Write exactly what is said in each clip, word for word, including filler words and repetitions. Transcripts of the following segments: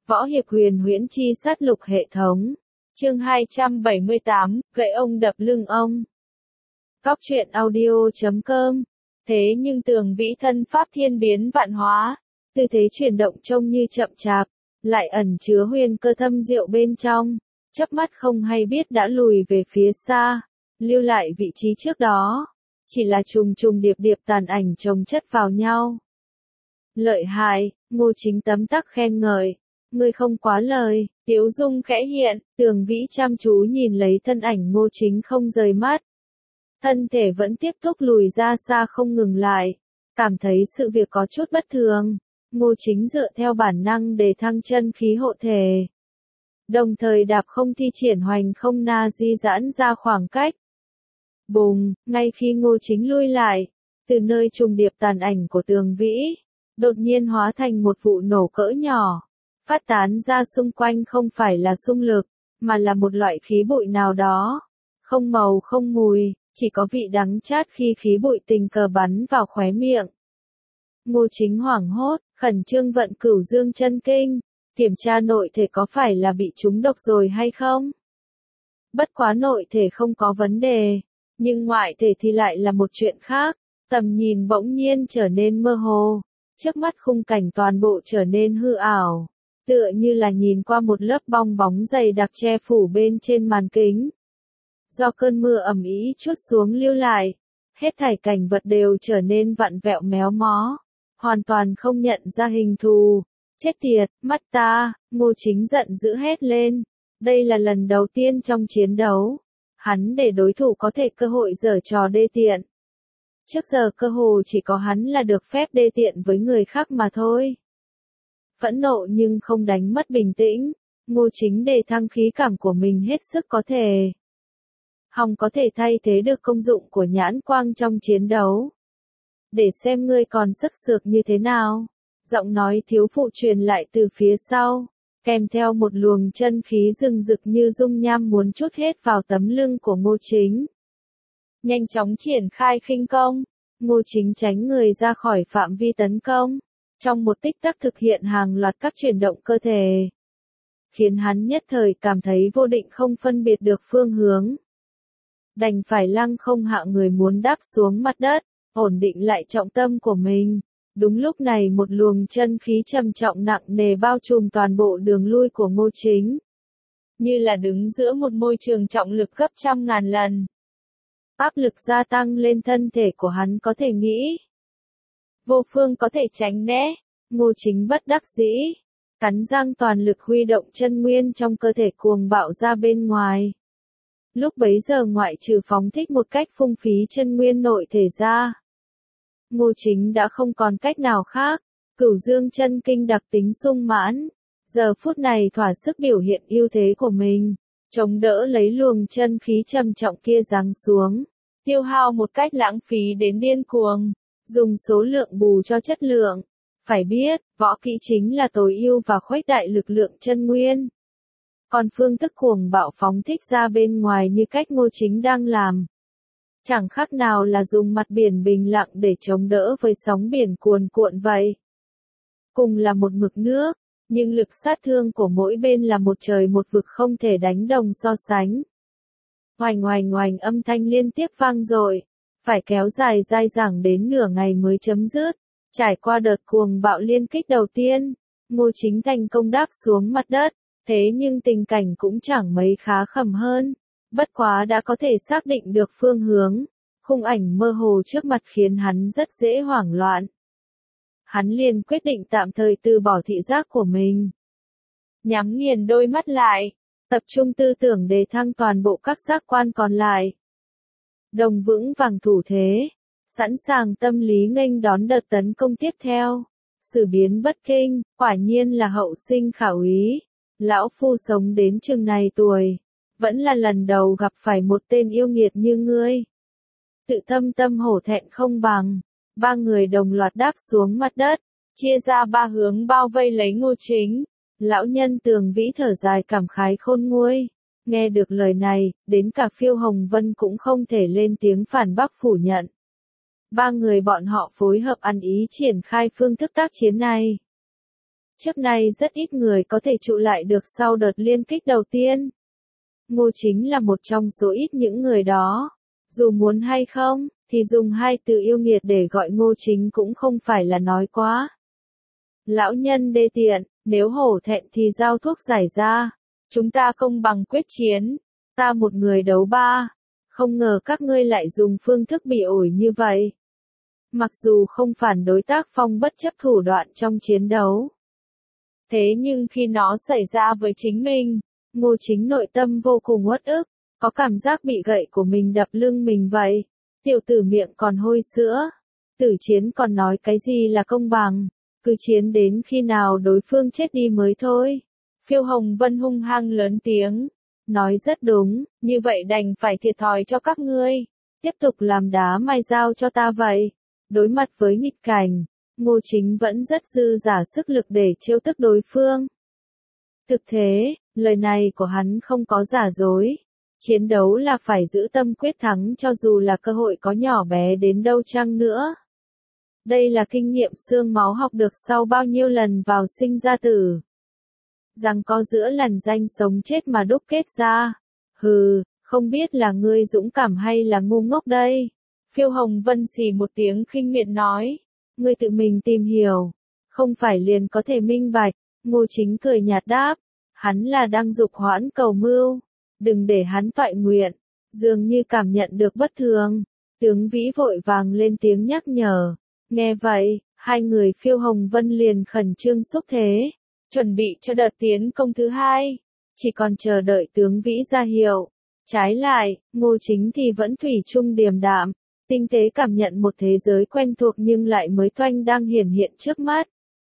Võ hiệp huyền huyễn chi sát lục hệ thống. Chương hai trăm bảy mươi tám, gậy ông đập lưng ông. Góc truyện audio chấm com. Thế nhưng tường vĩ thân pháp thiên biến vạn hóa, tư thế chuyển động trông như chậm chạp, lại ẩn chứa huyền cơ thâm diệu bên trong, chớp mắt không hay biết đã lùi về phía xa, lưu lại vị trí trước đó, chỉ là trùng trùng điệp điệp tàn ảnh chồng chất vào nhau. Lợi hại, Ngô Chính tấm tắc khen ngợi. Ngươi không quá lời, Tiếu Dung khẽ hiện, Tường Vĩ chăm chú nhìn lấy thân ảnh Ngô Chính không rời mắt. Thân thể vẫn tiếp tục lùi ra xa không ngừng lại, cảm thấy sự việc có chút bất thường. Ngô Chính dựa theo bản năng để thăng chân khí hộ thể. Đồng thời đạp không thi triển hoành không na di giãn ra khoảng cách. Bùng, ngay khi Ngô Chính lui lại, từ nơi trùng điệp tàn ảnh của Tường Vĩ, đột nhiên hóa thành một vụ nổ cỡ nhỏ. Phát tán ra xung quanh không phải là xung lực, mà là một loại khí bụi nào đó. Không màu không mùi, chỉ có vị đắng chát khi khí bụi tình cờ bắn vào khóe miệng. Ngô Chính hoảng hốt, khẩn trương vận cửu dương chân kinh, kiểm tra nội thể có phải là bị trúng độc rồi hay không. Bất quá nội thể không có vấn đề, nhưng ngoại thể thì lại là một chuyện khác, tầm nhìn bỗng nhiên trở nên mơ hồ, trước mắt khung cảnh toàn bộ trở nên hư ảo. Tựa như là nhìn qua một lớp bong bóng dày đặc che phủ bên trên màn kính. Do cơn mưa ẩm ĩ chút xuống lưu lại, hết thảy cảnh vật đều trở nên vặn vẹo méo mó, hoàn toàn không nhận ra hình thù. Chết tiệt, mắt ta, Ngô Chính giận dữ hét lên. Đây là lần đầu tiên trong chiến đấu, hắn để đối thủ có thể cơ hội giở trò đê tiện. Trước giờ cơ hồ chỉ có hắn là được phép đê tiện với người khác mà thôi. Phẫn nộ nhưng không đánh mất bình tĩnh, Ngô Chính đề thăng khí cảm của mình hết sức có thể. Hòng có thể thay thế được công dụng của nhãn quang trong chiến đấu. Để xem ngươi còn sức sược như thế nào. Giọng nói thiếu phụ truyền lại từ phía sau, kèm theo một luồng chân khí rừng rực như dung nham muốn trút hết vào tấm lưng của Ngô Chính. Nhanh chóng triển khai khinh công, Ngô Chính tránh người ra khỏi phạm vi tấn công. Trong một tích tắc thực hiện hàng loạt các chuyển động cơ thể, khiến hắn nhất thời cảm thấy vô định không phân biệt được phương hướng. Đành phải lăng không hạ người muốn đáp xuống mặt đất, ổn định lại trọng tâm của mình. Đúng lúc này một luồng chân khí trầm trọng nặng nề bao trùm toàn bộ đường lui của Ngô Chính. Như là đứng giữa một môi trường trọng lực gấp trăm ngàn lần. Áp lực gia tăng lên thân thể của hắn có thể nghĩ. Vô phương có thể tránh né, Ngô Chính bất đắc dĩ, cắn răng toàn lực huy động chân nguyên trong cơ thể cuồng bạo ra bên ngoài. Lúc bấy giờ ngoại trừ phóng thích một cách phung phí chân nguyên nội thể ra, Ngô Chính đã không còn cách nào khác, cửu dương chân kinh đặc tính sung mãn, giờ phút này thỏa sức biểu hiện ưu thế của mình, chống đỡ lấy luồng chân khí trầm trọng kia giáng xuống, tiêu hao một cách lãng phí đến điên cuồng. Dùng số lượng bù cho chất lượng. Phải biết, võ kỹ chính là tối ưu và khuếch đại lực lượng chân nguyên. Còn phương thức cuồng bạo phóng thích ra bên ngoài như cách Ngô Chính đang làm, chẳng khác nào là dùng mặt biển bình lặng để chống đỡ với sóng biển cuồn cuộn vậy. Cùng là một mực nước, nhưng lực sát thương của mỗi bên là một trời một vực không thể đánh đồng so sánh. Oành oành oành âm thanh liên tiếp vang dội. Phải kéo dài dai dẳng đến nửa ngày mới chấm dứt. Trải qua đợt cuồng bạo liên kích đầu tiên, Ngô Chính thành công đáp xuống mặt đất, thế nhưng tình cảnh cũng chẳng mấy khá khẩm hơn. Bất quá đã có thể xác định được phương hướng, khung ảnh mơ hồ trước mặt khiến hắn rất dễ hoảng loạn. Hắn liền quyết định tạm thời từ bỏ thị giác của mình. Nhắm nghiền đôi mắt lại, tập trung tư tưởng đề thăng toàn bộ các giác quan còn lại. Đồng vững vàng thủ thế, sẵn sàng tâm lý nghênh đón đợt tấn công tiếp theo. Xử biến bất kinh, quả nhiên là hậu sinh khả úy. Lão phu sống đến chừng này tuổi, vẫn là lần đầu gặp phải một tên yêu nghiệt như ngươi. Tự thâm tâm hổ thẹn không bằng, ba người đồng loạt đáp xuống mặt đất, chia ra ba hướng bao vây lấy Ngô Chính. Lão nhân Tường Vĩ thở dài cảm khái khôn nguôi. Nghe được lời này, đến cả Phiêu Hồng Vân cũng không thể lên tiếng phản bác phủ nhận. Ba người bọn họ phối hợp ăn ý triển khai phương thức tác chiến này. Trước nay rất ít người có thể trụ lại được sau đợt liên kích đầu tiên. Ngô Chính là một trong số ít những người đó. Dù muốn hay không, thì dùng hai từ yêu nghiệt để gọi Ngô Chính cũng không phải là nói quá. Lão nhân đê tiện, nếu hổ thẹn thì giao thuốc giải ra. Chúng ta công bằng quyết chiến. Ta một người đấu ba. Không ngờ các ngươi lại dùng phương thức bị ổi như vậy. Mặc dù không phản đối tác phong bất chấp thủ đoạn trong chiến đấu. Thế nhưng khi nó xảy ra với chính mình, Ngô Chính nội tâm vô cùng uất ức, có cảm giác bị gậy của mình đập lưng mình vậy. Tiểu tử miệng còn hôi sữa. Tử chiến còn nói cái gì là công bằng, cứ chiến đến khi nào đối phương chết đi mới thôi. Phiêu Hồng Vân hung hăng lớn tiếng. Nói rất đúng, như vậy đành phải thiệt thòi cho các ngươi. Tiếp tục làm đá mài dao cho ta vậy. Đối mặt với nghịch cảnh, Ngô Chính vẫn rất dư giả sức lực để trêu tức đối phương. Thực thế, lời này của hắn không có giả dối. Chiến đấu là phải giữ tâm quyết thắng cho dù là cơ hội có nhỏ bé đến đâu chăng nữa. Đây là kinh nghiệm xương máu học được sau bao nhiêu lần vào sinh ra tử. Rằng có giữa lằn danh sống chết mà đúc kết ra. Hừ, không biết là ngươi dũng cảm hay là ngu ngốc đây. Phiêu Hồng Vân xì một tiếng khinh miệt nói. Ngươi tự mình tìm hiểu. Không phải liền có thể minh bạch. Ngô Chính cười nhạt đáp. Hắn là đang dục hoãn cầu mưu. Đừng để hắn toại nguyện. Dường như cảm nhận được bất thường. Tướng Vĩ vội vàng lên tiếng nhắc nhở. Nghe vậy, hai người Phiêu Hồng Vân liền khẩn trương xúc thế. Chuẩn bị cho đợt tiến công thứ hai. Chỉ còn chờ đợi tướng Vĩ ra hiệu. Trái lại, Ngô Chính thì vẫn thủy chung điềm đạm. Tinh tế cảm nhận một thế giới quen thuộc nhưng lại mới toanh đang hiển hiện trước mắt.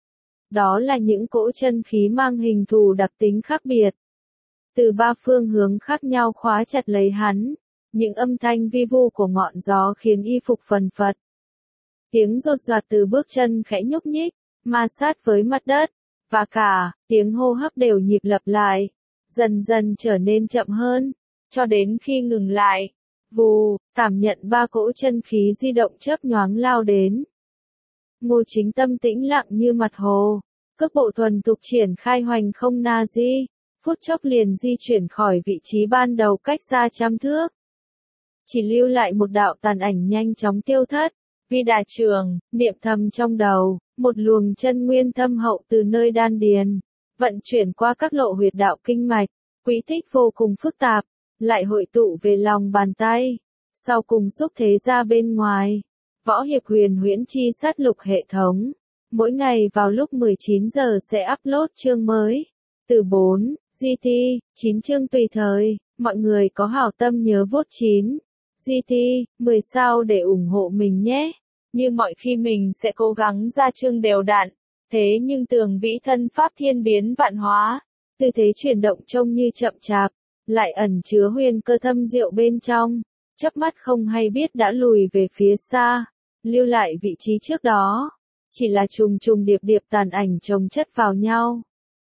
Đó là những cỗ chân khí mang hình thù đặc tính khác biệt. Từ ba phương hướng khác nhau khóa chặt lấy hắn. Những âm thanh vi vu của ngọn gió khiến y phục phần phật. Tiếng rột rạt từ bước chân khẽ nhúc nhích, ma sát với mặt đất. Và cả, tiếng hô hấp đều nhịp lặp lại. Dần dần trở nên chậm hơn. Cho đến khi ngừng lại. Vù, cảm nhận ba cỗ chân khí di động chớp nhoáng lao đến. Ngô Chính tâm tĩnh lặng như mặt hồ. Cước bộ thuần thục triển khai hoành không na di. Phút chốc liền di chuyển khỏi vị trí ban đầu cách xa trăm thước. Chỉ lưu lại một đạo tàn ảnh nhanh chóng tiêu thất. Vi đà trường, niệm thầm trong đầu, một luồng chân nguyên thâm hậu từ nơi đan điền. Vận chuyển qua các lộ huyệt đạo kinh mạch. Quỹ tích vô cùng phức tạp. Lại hội tụ về lòng bàn tay. Sau cùng xúc thế ra bên ngoài. Võ Hiệp Huyền Huyễn Chi Sát Lục hệ thống. Mỗi ngày vào lúc mười chín giờ sẽ upload chương mới. Từ bốn, giê tê, chín chương tùy thời. Mọi người có hảo tâm nhớ vote chín, giê tê, mười sao để ủng hộ mình nhé. Như mọi khi mình sẽ cố gắng ra chương đều đặn. Thế nhưng Tường Vĩ thân pháp thiên biến vạn hóa. Tư thế chuyển động trông như chậm chạp. Lại ẩn chứa huyền cơ thâm diệu bên trong. Chớp mắt không hay biết đã lùi về phía xa. Lưu lại vị trí trước đó. Chỉ là trùng trùng điệp điệp tàn ảnh chồng chất vào nhau.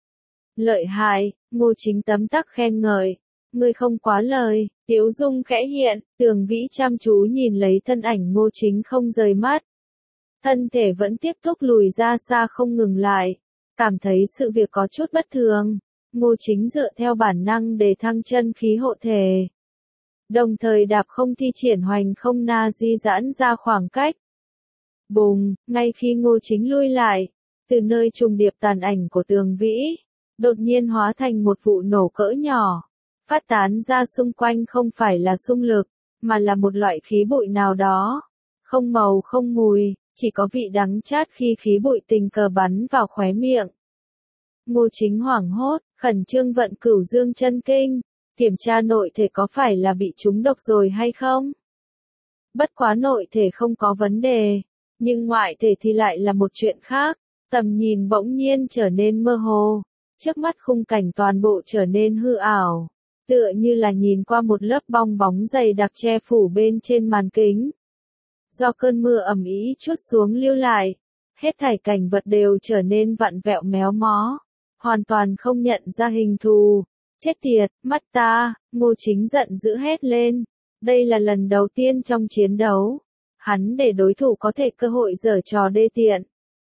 Lợi hại, Ngô Chính tấm tắc khen ngợi. Ngươi không quá lời, Tiếu Dung khẽ hiện, Tường Vĩ chăm chú nhìn lấy thân ảnh Ngô Chính không rời mắt. Thân thể vẫn tiếp tục lùi ra xa không ngừng lại. Cảm thấy sự việc có chút bất thường. Ngô Chính dựa theo bản năng để thăng chân khí hộ thể. Đồng thời đạp không thi triển hoành không na di giãn ra khoảng cách. Bùng, ngay khi Ngô Chính lui lại, từ nơi trùng điệp tàn ảnh của Tường Vĩ, đột nhiên hóa thành một vụ nổ cỡ nhỏ. Phát tán ra xung quanh không phải là xung lực, mà là một loại khí bụi nào đó. Không màu không mùi, chỉ có vị đắng chát khi khí bụi tình cờ bắn vào khóe miệng. Ngô Chính hoảng hốt, khẩn trương vận Cửu Dương chân kinh, kiểm tra nội thể có phải là bị trúng độc rồi hay không. Bất quá nội thể không có vấn đề, nhưng ngoại thể thì lại là một chuyện khác. Tầm nhìn bỗng nhiên trở nên mơ hồ, trước mắt khung cảnh toàn bộ trở nên hư ảo, tựa như là nhìn qua một lớp bong bóng dày đặc che phủ bên trên màn kính. Do cơn mưa ầm ĩ trút xuống lưu lại, hết thảy cảnh vật đều trở nên vặn vẹo méo mó, hoàn toàn không nhận ra hình thù. Chết tiệt, mắt ta, Ngô Chính giận dữ hét lên. Đây là lần đầu tiên trong chiến đấu, hắn để đối thủ có thể cơ hội giở trò đê tiện.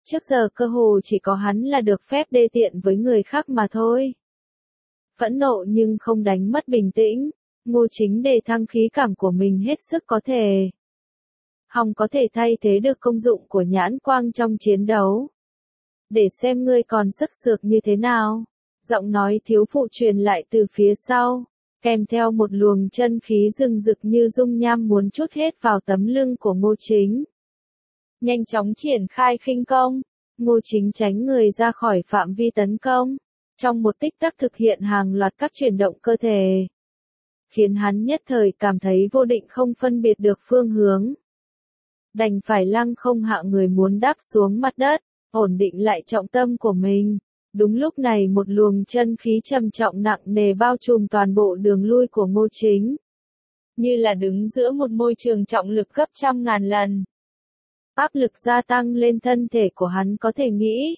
Trước giờ cơ hồ chỉ có hắn là được phép đê tiện với người khác mà thôi. Phẫn nộ nhưng không đánh mất bình tĩnh, Ngô Chính đề thăng khí cảm của mình hết sức có thể. Hòng có thể thay thế được công dụng của nhãn quang trong chiến đấu. Để xem ngươi còn sức sược như thế nào. Giọng nói thiếu phụ truyền lại từ phía sau, kèm theo một luồng chân khí rừng rực như dung nham muốn trút hết vào tấm lưng của Ngô Chính. Nhanh chóng triển khai khinh công, Ngô Chính tránh người ra khỏi phạm vi tấn công, trong một tích tắc thực hiện hàng loạt các chuyển động cơ thể, khiến hắn nhất thời cảm thấy vô định không phân biệt được phương hướng. Đành phải lăng không hạ người muốn đáp xuống mặt đất, ổn định lại trọng tâm của mình. Đúng lúc này một luồng chân khí trầm trọng nặng nề bao trùm toàn bộ đường lui của Ngô Chính. Như là đứng giữa một môi trường trọng lực gấp trăm ngàn lần. Áp lực gia tăng lên thân thể của hắn có thể nghĩ.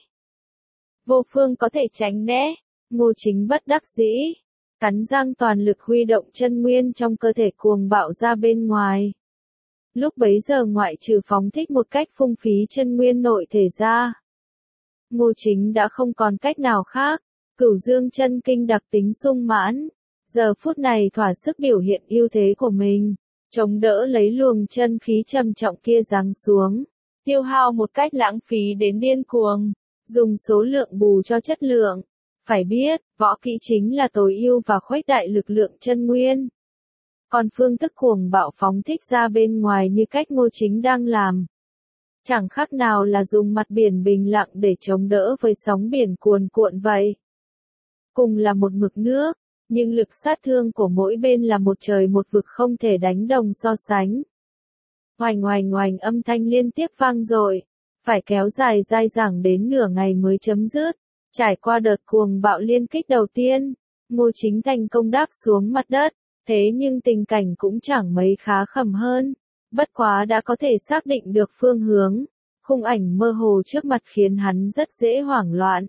Vô phương có thể tránh né, Ngô Chính bất đắc dĩ. Cắn răng toàn lực huy động chân nguyên trong cơ thể cuồng bạo ra bên ngoài. Lúc bấy giờ ngoại trừ phóng thích một cách phung phí chân nguyên nội thể ra, Ngô Chính đã không còn cách nào khác. Cửu dương chân kinh đặc tính sung mãn, giờ phút này thỏa sức biểu hiện ưu thế của mình, chống đỡ lấy luồng chân khí trầm trọng kia giáng xuống, tiêu hao một cách lãng phí đến điên cuồng, dùng số lượng bù cho chất lượng. Phải biết, võ kỹ chính là tối ưu và khuếch đại lực lượng chân nguyên. Còn phương thức cuồng bạo phóng thích ra bên ngoài như cách Ngô Chính đang làm, chẳng khác nào là dùng mặt biển bình lặng để chống đỡ với sóng biển cuồn cuộn vậy. Cùng là một mực nước, nhưng lực sát thương của mỗi bên là một trời một vực không thể đánh đồng so sánh. Oành oành oành âm thanh liên tiếp vang dội, phải kéo dài dai dẳng đến nửa ngày mới chấm dứt. Trải qua đợt cuồng bạo liên kích đầu tiên, Ngô Chính thành công đáp xuống mặt đất, thế nhưng tình cảnh cũng chẳng mấy khá khẩm hơn. Bất quá đã có thể xác định được phương hướng, khung ảnh mơ hồ trước mặt khiến hắn rất dễ hoảng loạn.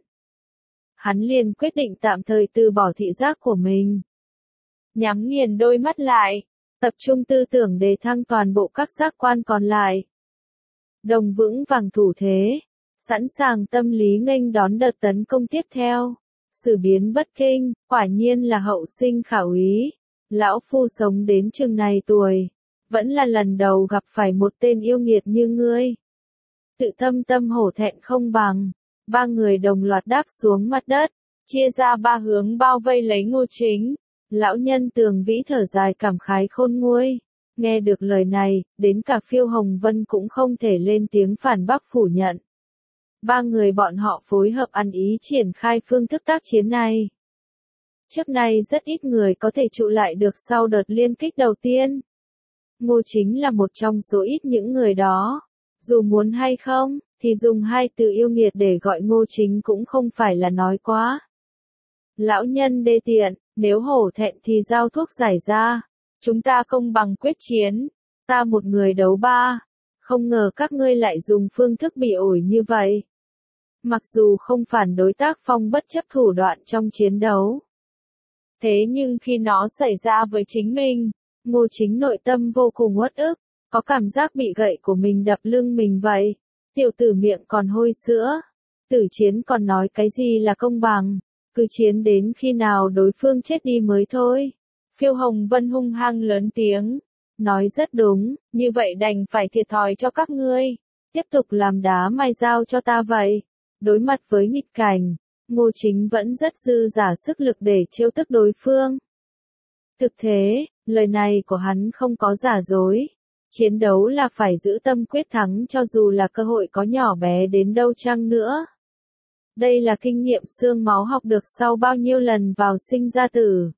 Hắn liền quyết định tạm thời từ bỏ thị giác của mình. Nhắm nghiền đôi mắt lại, tập trung tư tưởng đề thăng toàn bộ các giác quan còn lại. Đồng vững vàng thủ thế, sẵn sàng tâm lý nghênh đón đợt tấn công tiếp theo. Xử biến bất kinh, quả nhiên là hậu sinh khả úy. Lão phu sống đến chừng này tuổi, vẫn là lần đầu gặp phải một tên yêu nghiệt như ngươi. Tự thâm tâm hổ thẹn không bằng, ba người đồng loạt đáp xuống mặt đất, chia ra ba hướng bao vây lấy Ngô Chính. Lão nhân Tường Vĩ thở dài cảm khái khôn nguôi. Nghe được lời này, đến cả Phiêu Hồng Vân cũng không thể lên tiếng phản bác phủ nhận. Ba người bọn họ phối hợp ăn ý triển khai phương thức tác chiến này. Trước nay rất ít người có thể trụ lại được sau đợt liên kích đầu tiên. Ngô Chính là một trong số ít những người đó. Dù muốn hay không, thì dùng hai từ yêu nghiệt để gọi Ngô Chính cũng không phải là nói quá. Lão nhân đê tiện, nếu hổ thẹn thì giao thuốc giải ra. Chúng ta công bằng quyết chiến. Ta một người đấu ba. Không ngờ các ngươi lại dùng phương thức bị ổi như vậy. Mặc dù không phản đối tác phong bất chấp thủ đoạn trong chiến đấu. Thế nhưng khi nó xảy ra với chính mình, Ngô Chính nội tâm vô cùng uất ức, có cảm giác bị gậy của mình đập lưng mình vậy. Tiểu tử miệng còn hôi sữa, tử chiến còn nói cái gì là công bằng, cứ chiến đến khi nào đối phương chết đi mới thôi. Phiêu Hồng Vân hung hăng lớn tiếng, nói rất đúng, như vậy đành phải thiệt thòi cho các ngươi, tiếp tục làm đá mài dao cho ta vậy. Đối mặt với nghịch cảnh, Ngô Chính vẫn rất dư giả sức lực để trêu tức đối phương. Thực thế, lời này của hắn không có giả dối. Chiến đấu là phải giữ tâm quyết thắng cho dù là cơ hội có nhỏ bé đến đâu chăng nữa. Đây là kinh nghiệm xương máu học được sau bao nhiêu lần vào sinh ra tử.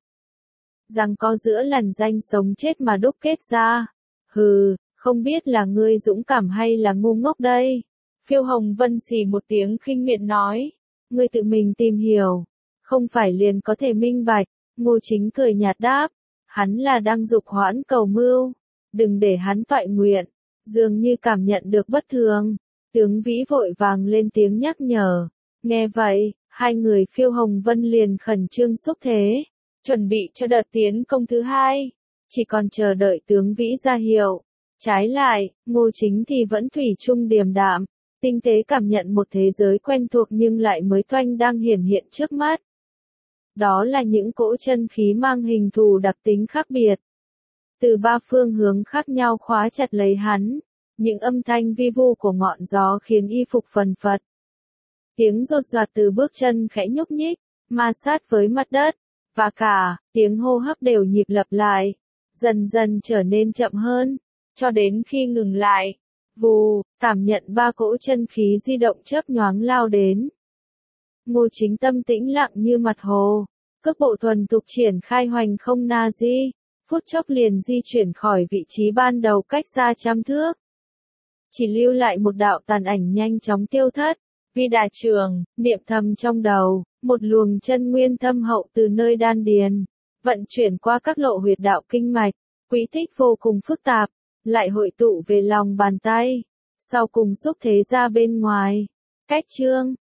Rằng có giữa lằn danh sống chết mà đúc kết ra. Hừ, không biết là ngươi dũng cảm hay là ngu ngốc đây. Phiêu Hồng Vân xì một tiếng khinh miệt nói. Ngươi tự mình tìm hiểu. Không phải liền có thể minh bạch. Ngô Chính cười nhạt đáp. Hắn là đang dục hoãn cầu mưu. Đừng để hắn toại nguyện. Dường như cảm nhận được bất thường. Tướng Vĩ vội vàng lên tiếng nhắc nhở. Nghe vậy, hai người Phiêu Hồng Vân liền khẩn trương xúc thế. Chuẩn bị cho đợt tiến công thứ hai. Chỉ còn chờ đợi tướng Vĩ ra hiệu. Trái lại, Ngô Chính thì vẫn thủy chung điềm đạm. tinh tế cảm nhận một thế giới quen thuộc nhưng lại mới toanh đang hiển hiện trước mắt. Đó là những cỗ chân khí mang hình thù đặc tính khác biệt. Từ ba phương hướng khác nhau khóa chặt lấy hắn, những âm thanh vi vu của ngọn gió khiến y phục phần phật. Tiếng rột rạt từ bước chân khẽ nhúc nhích, ma sát với mặt đất, và cả, tiếng hô hấp đều nhịp lặp lại, dần dần trở nên chậm hơn, cho đến khi ngừng lại. Vù, cảm nhận ba cỗ chân khí di động chớp nhoáng lao đến. Ngô Chính tâm tĩnh lặng như mặt hồ, cước bộ thuần thục triển khai hoành không na di, phút chốc liền di chuyển khỏi vị trí ban đầu cách xa trăm thước. Chỉ lưu lại một đạo tàn ảnh nhanh chóng tiêu thất, vì đà trường, niệm thầm trong đầu, một luồng chân nguyên thâm hậu từ nơi đan điền, vận chuyển qua các lộ huyệt đạo kinh mạch, quỹ tích vô cùng phức tạp, lại hội tụ về lòng bàn tay, sau cùng xúc thế ra bên ngoài. Cách chương